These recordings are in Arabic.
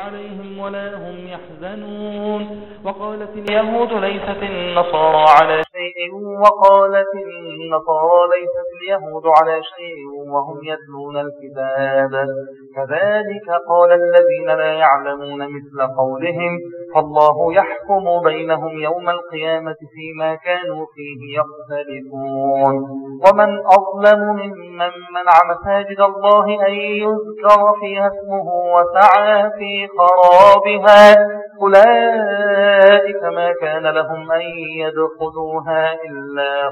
عليهم ولا هم يحزنون. وقالت اليهود ليست النصارى على شيء وقالت النصارى ليست اليهود على شيء وهم يتلون الكتاب كذلك قال الذين لا يعلمون مثل قولهم فالله يحكم بينهم يوم القيامة فيما كانوا فيه يختلفون. ومن أظلم ممن منع مساجد الله أن يذكر فيها اسمه وسعى في خرابها أولئك ما كان لهم أن يدخلوها إلا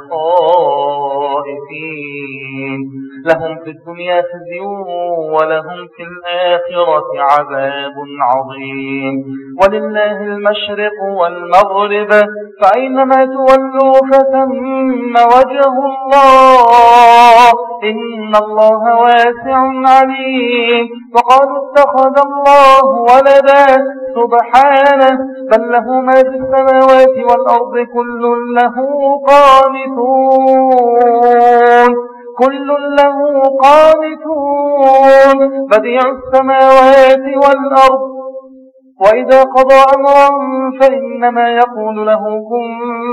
خائفين لهم في الدنيا خزي ولهم في الآخرة عذاب عظيم. ولله المشرق والمغرب فأينما تولوا فثم وجه الله إن الله واسع عليم. وقالوا اتخذ الله ولدا سبحانه بل له ما في السماوات والأرض كل له قانتون بديع السماوات والأرض وإذا قضى أمرا فإنما يقول له كن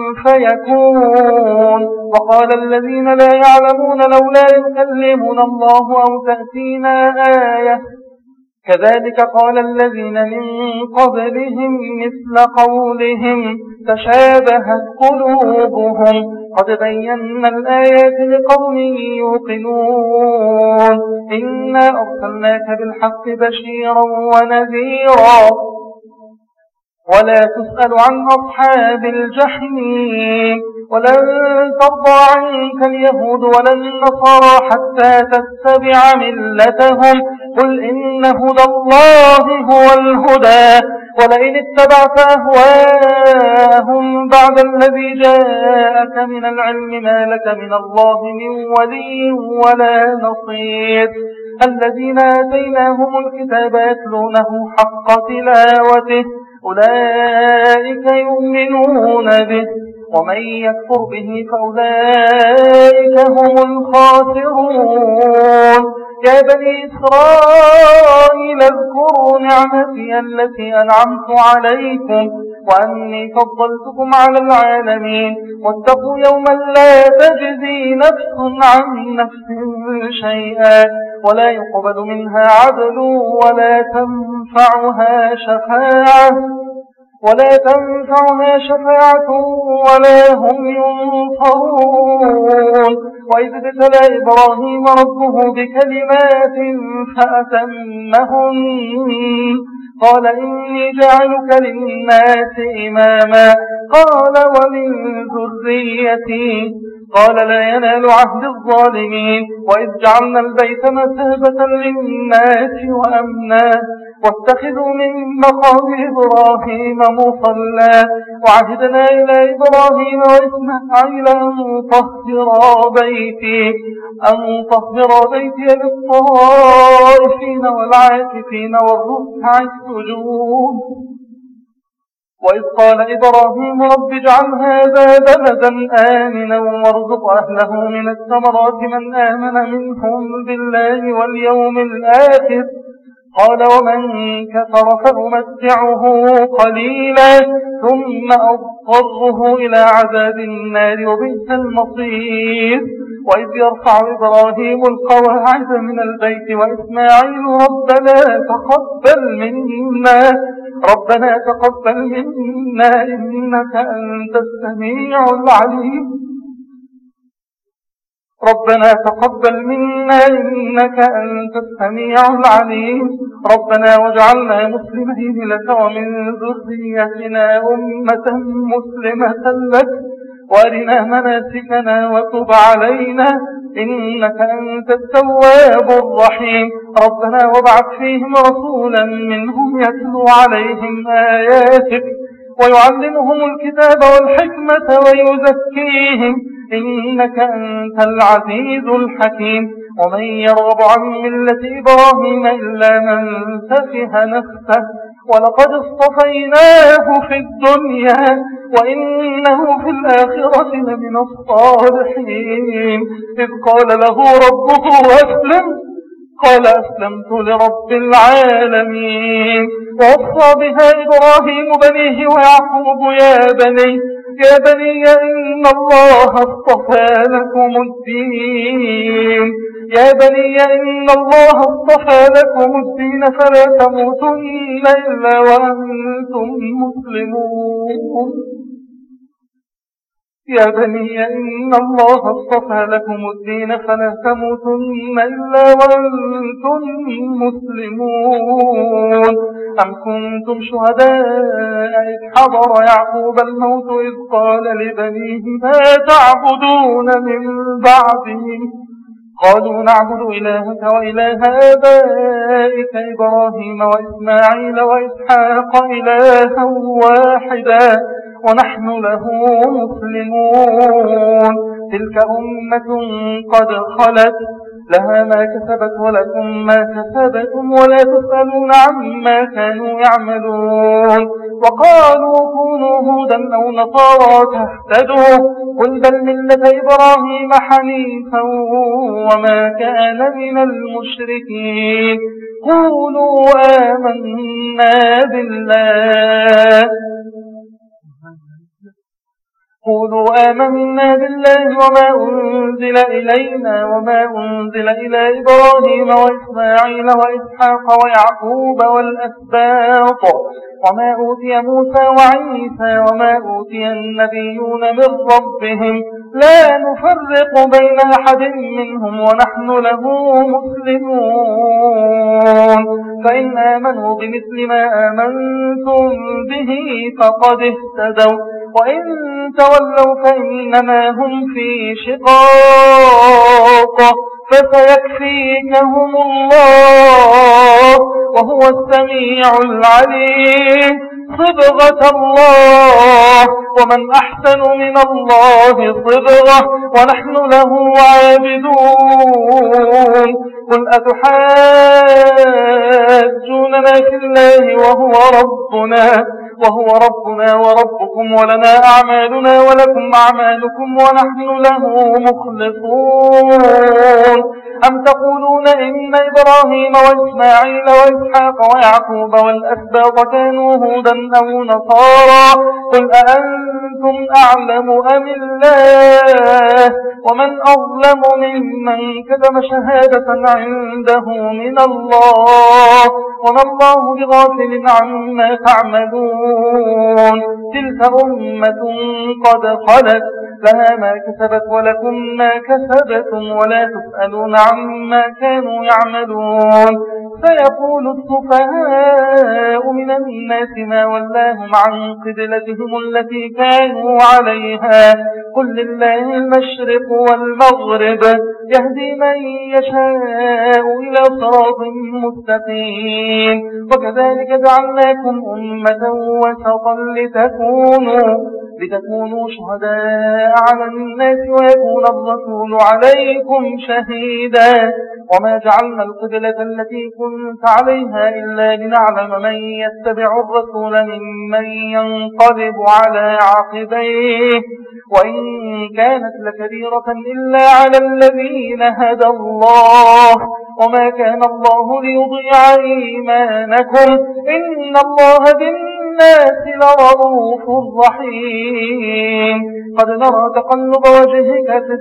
فيكون. وقال الذين لا يعلمون لولا يكلمنا الله أو تأتينا آية كذلك قال الذين من قبلهم مثل قولهم تشابهت قلوبهم قد بينا الآيات لقوم يوقنون. إنا أرسلناك بالحق بشيرا ونذيرا ولا تسأل عن أصحاب الجحيم. ولن ترضى عنك اليهود ولا النصارى حتى تتبع ملتهم قل إن هدى الله هو الهدى ولئن اتبعت أهواءهم بعد الذي جاءك من العلم ما لك من الله من ولي ولا نصير. الذين آتيناهم الكتاب يتلونه حق تلاوته أولئك يؤمنون به ومن يكفر به فأولئك هم الخاسرون. يا بني إسرائيل اذكروا نعمتي التي أنعمت عليكم وأني فضلتكم على العالمين واتقوا يوما لا تجزي نفس عن نفس شيئا ولا يقبل منها عدل ولا تنفعها شفاعة ولا هم ينصرون. وإذ ابتلى إبراهيم ربه بكلمات فأتمهن قال إني جاعلك للناس إماما قال ومن ذريتي قال لا ينال عهد الظالمين. وإذ جعلنا البيت مثابة للناس وأمنا واتخذوا من مقام إبراهيم مصلى وعهدنا إلى إبراهيم وإسماعيل أن طهر بيتي للطائفين والعاكفين والركع السجود. وإذ قال إبراهيم رب اجعل هذا بلدا آمنا وارزق أهله من الثمرات من آمن منهم بالله واليوم الآخر قال ومن كفر فأمتعه قليلا ثم أضطره إلى عذاب النار وبئس المصير. وإذ يرفع إبراهيم القواعد من البيت وإسماعيل ربنا تقبل منا إنك أنت السميع العليم. ربنا واجعلنا مسلمين لك ومن ذريتنا أمة مسلمة لك وارنا مناسكنا وتب علينا إنك أنت التواب الرحيم. ربنا وابعث فيهم رسولا منهم يتلو عليهم آياتك ويعلمهم الكتاب والحكمة ويزكيهم إنك أنت العزيز الحكيم. ومن يرغب عن ملة إبراهيم إلا من سفه نفسه ولقد اصطفيناه في الدنيا وإنه في الآخرة لمن الصالحين. إذ قال له ربه أسلم قال أسلمت لرب العالمين. ووصى بها إبراهيم بنيه ويعقوب يا بني إن الله اصطفى لكم الدين فلا تموتن إلا وأنتم مسلمون. يا بني إن الله اصطفى لكم الدين فلا تموتن إلا وأنتم مسلمون. أم كنتم شهداء إذ حضر يعقوب الموت إذ قال لبنيه ما تعبدون من بعده قالوا نعبد إلهك وإله آبائك إبراهيم وإسماعيل وإسحاق إلها واحدا ونحن له مسلمون. تلك أمة قد خلت لها ما كسبت ولكم ما كسبتم ولا تسألون عما كانوا يعملون. وقالوا كونوا هودا أو نصارى تهتدوا قل بل ملة إبراهيم حنيفا وما كان من المشركين. قولوا آمنا بالله وما أنزل إلينا وما أنزل إلى إبراهيم وإسماعيل وإسحاق ويعقوب والأسباط وما أوتي موسى وعيسى وما أوتي النبيون من ربهم لا نفرق بين أحد منهم ونحن له مسلمون. فإن آمنوا بمثل ما آمنتم به فقد اهتدوا وإن تولوا فإنما هم في شقاق فسيكفيكهم الله وهو السميع العليم. صبغة الله ومن أحسن من الله صبغة ونحن له عابدون. قل أتحاجوننا في الله وهو ربنا وربكم ولنا أعمالنا ولكم أعمالكم ونحن له مخلصون. أم تقولون إن إبراهيم وإسماعيل وإسحاق ويعقوب والأسباط كانوا هودا أو نصارى قل أأنتم أعلم أم الله ومن أظلم ممن كتم شهادة عنده من الله وما الله بغافل عما تعملون. تلك أمة قد خلت لها ما كسبت ولكم ما كسبتم ولا تسألون عما كانوا يعملون. سيقول السفهاء من الناس ما ولاهم عن قبلتهم التي كانوا عليها قل لله المشرق والمغرب يهدي من يشاء إلى صراط مستقيم. وكذلك جعلناكم أمة وسطا لتكونوا شهداء على الناس ويكون الرسول عليكم شهيدا. وما جعلنا القبلة التي كنت عليها إلا لنعلم من يتبع الرسول ممن ينقلب على عقبيه وإن كانت لكبيرة إلا على الذين هدى الله وما كان الله ليضيع إيمانكم إن الله بالناس لرؤوف رحيم. قد نرى تقلب وجهك في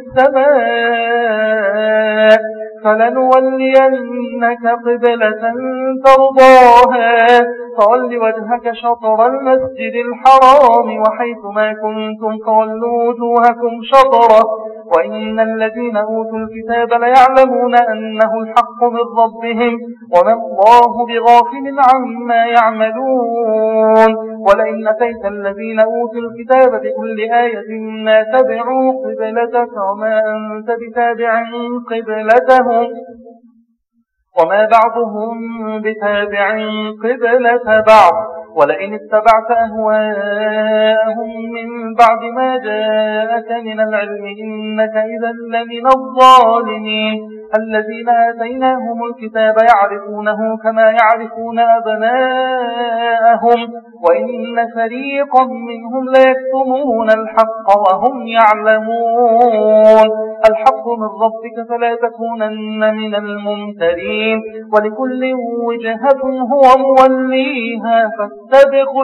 السماء فلنولينك قبلة ترضاها فول وجهك شطر المسجد الحرام وحيث ما كنتم فولوا وجوهكم شطره وإن الذين أوتوا الكتاب ليعلمون أنه الحق من ربهم وما الله بغافل عما يعملون. ولئن أتيت الذين أوتوا الكتاب بكل آية ما تبعوا قبلتك وما أنت بتابع قبلتهم وما بعضهم بتابع قبلة بعض. ولئن اتبعت أهواءهم من بعد ما جاءك من العلم إنك إذا لمن الظالمين. الذين آتيناهم الكتاب يعرفونه كما يعرفون أبناءهم وإن فريقا منهم ليكتمون الحق وهم يعلمون. الحق من ربك فلا تكونن من الممترين ولكل وجهة هو موليها فاستبقوا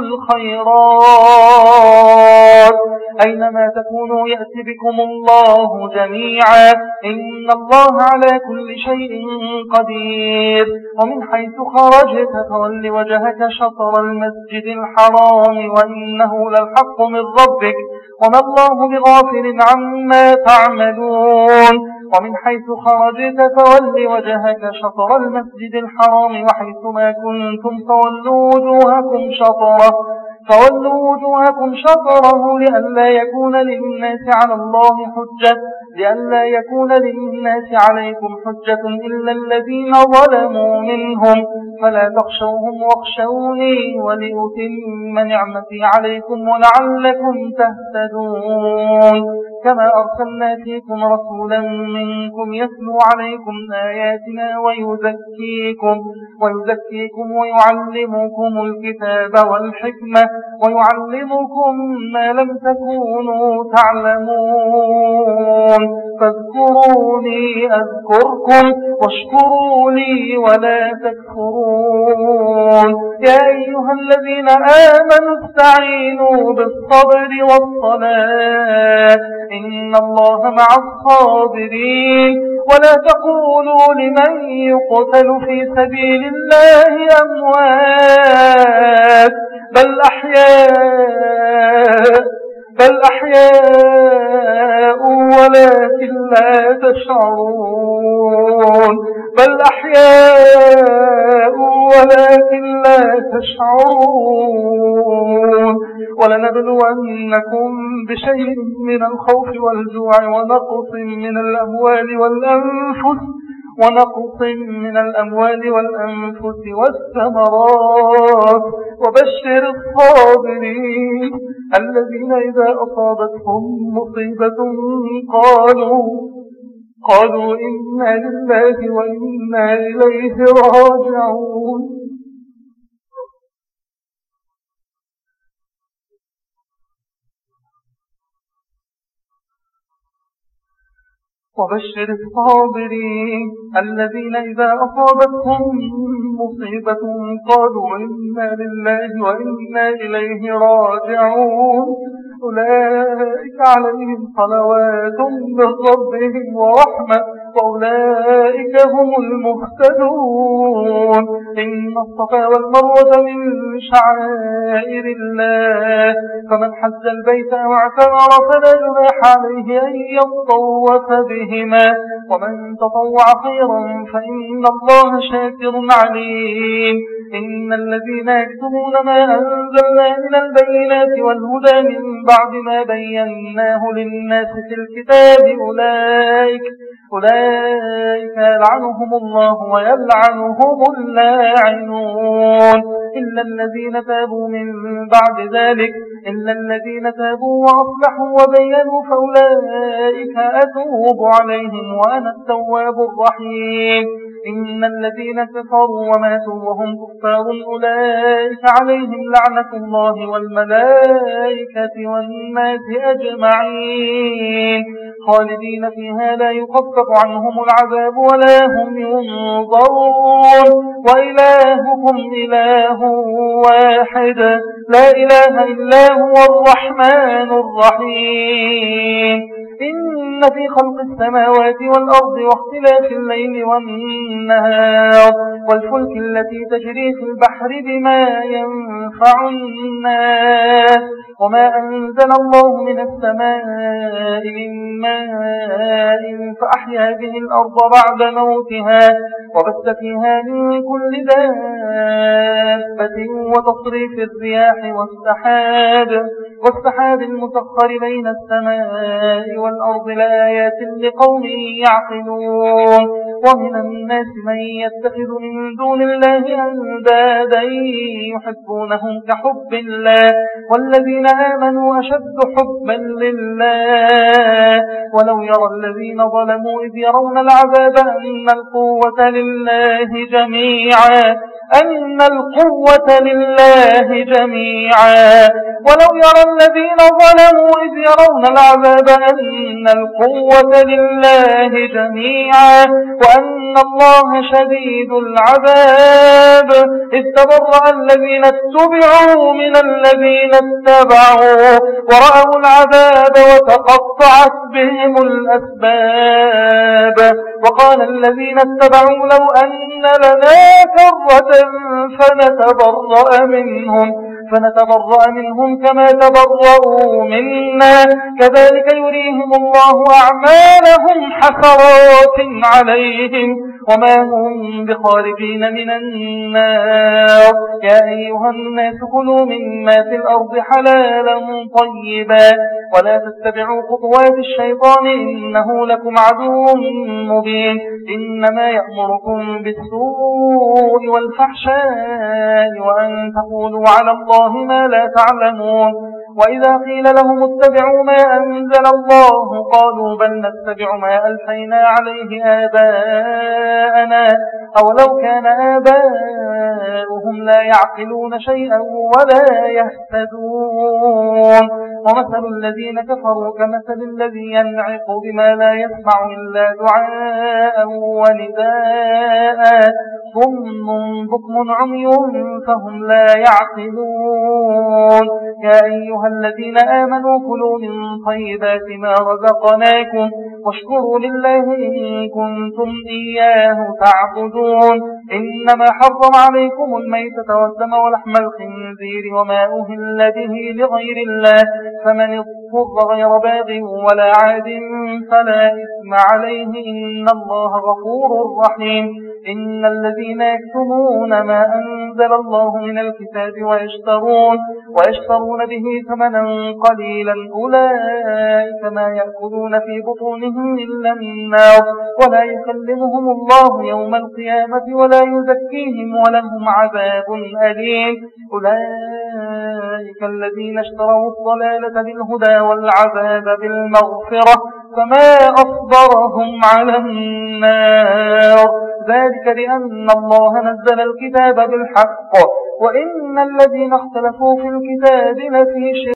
الخيرات أينما تكونوا يأتي بكم الله جميعا إن الله على كل شيء قدير ومن حيث خرجت فول وجهك شطر المسجد الحرام وإنه للحق من ربك وما الله بغافل عما تعملون ومن حيث خرجت فول وجهك شطر المسجد الحرام وحيث ما كنتم فولوا وجوهكم شطره لئلا يكون للناس عليكم حجة إلا الذين ظلموا منهم فلا تخشوهم واخشوني ولأتم نعمتي عليكم ولعلكم تهتدون كما أرسلنا فيكم رسولا منكم يتلو عليكم آياتنا ويزكيكم ويعلمكم الكتاب والحكمة ويعلمكم ما لم تكونوا تعلمون فاذكروني أذكركم واشكروا لي ولا تكفرون يا أيها الذين آمنوا استعينوا بالصبر والصلاة إن الله مع الصابرين ولا تقولوا لمن يقتل في سبيل الله أموات بل أحياء ولكن لا تشعرون ولنبلونكم بشيء من الخوف والجوع ونقص من الأموال والأنفس والثمرات وبشر الصابرين الذين إذا أصابتهم مصيبة قالوا إنا لله وإنا إليه راجعون وبشر الصابرين الذين إذا أصابتهم مصيبة قالوا إنا لله وإنا إليه راجعون أولئك عليهم صلوات من ربهم ورحمة وأولئك هم المهتدون إن الصفا والمروة من شعائر الله فمن حج البيت أو اعتمر فلا جناح عليه أن يطوف بهما ومن تطوع خيرا فإن الله شاكر عليم إن الذين يكتمون ما أنزلنا من البينات والهدى من بعد ما بيناه للناس في الكتاب أولئك يلعنهم الله ويلعنهم اللاعنون إلا الذين تابوا وأصلحوا وبينوا فأولئك أتوب عليهم وأنا التواب الرحيم إن الذين كفروا وماتوا وهم كفار أولئك عليهم لعنة الله والملائكة والناس أجمعين خالدين فيها لا يخفف عنهم العذاب ولا هم ينظرون وإلهكم إله واحد لا إله إلا هو الرحمن الرحيم إن في خلق السماوات والأرض واختلاف الليل والنهار والفلك التي تجري في البحر بما ينفع الناس وما أنزل الله من السماء من ماء فأحيا به الأرض بعد موتها وبث فيها من كل دابة وتصريف الرياح والسحاب المسخر بين السماء والأرض لآيات لقوم يعقلون ومن الناس من يتخذ من دون الله أندادا يحبونهم كحب الله والذين آمنوا أشد حبا لله ولو يرى الذين ظلموا إذ يرون العذاب أن القوة لله جميعا ولو يرى الذين ظلموا إذ يرون العذاب أن القوة لله جميعا وأن الله شديد العذاب إذ تبرأ الذين اتبعوا من الذين اتبعوا ورأوا العذاب وتقطعت بهم الأسباب وقال الذين اتبعوا لو أن لنا كرة فنتبرأ منهم كما تبرؤوا منا كذلك يريهم الله أعمالهم حسرات عليهم وما هم بخارجين من النار يا أيها الناس كلوا مما في الأرض حلالا طيبا ولا تتبعوا خطوات الشيطان إنه لكم عدو مبين إنما يأمركم بالسوء والفحشاء وأن تقولوا على الله ما لا تعلمون وإذا قيل لهم اتبعوا ما أنزل الله قالوا بل نتبع ما ألفينا عليه آباءنا أولو كان آباؤهم لا يعقلون شيئا ولا يهتدون ومثل الذين كفروا كمثل الذي ينعق بما لا يسمع إلا دعاء ونداء صم بكم عمي فهم لا يعقلون يا أيها الذين آمنوا كلوا من طيبات ما رزقناكم واشكروا لله إن كنتم إياه تعبدون إنما حرم عليكم الميتة والدم ولحم الخنزير وما أهل به لغير الله فمن اضطر غير باغ ولا عاد فلا إثم عليه إن الله غفور رحيم إن الذين يكتمون ما أنزل الله من الكتاب ويشترون به ثمنا قليلا أولئك ما يأكلون في بطونهم إلا النار ولا يكلمهم الله يوم القيامة ولا يزكيهم ولهم عذاب أليم أولئك الذين اشتروا الضلالة بالهدى والعذاب بالمغفرة فما أصبرهم على النار ذلك بأن الله نزل الكتاب بالحق وإن الذين اختلفوا في الكتاب لفي شك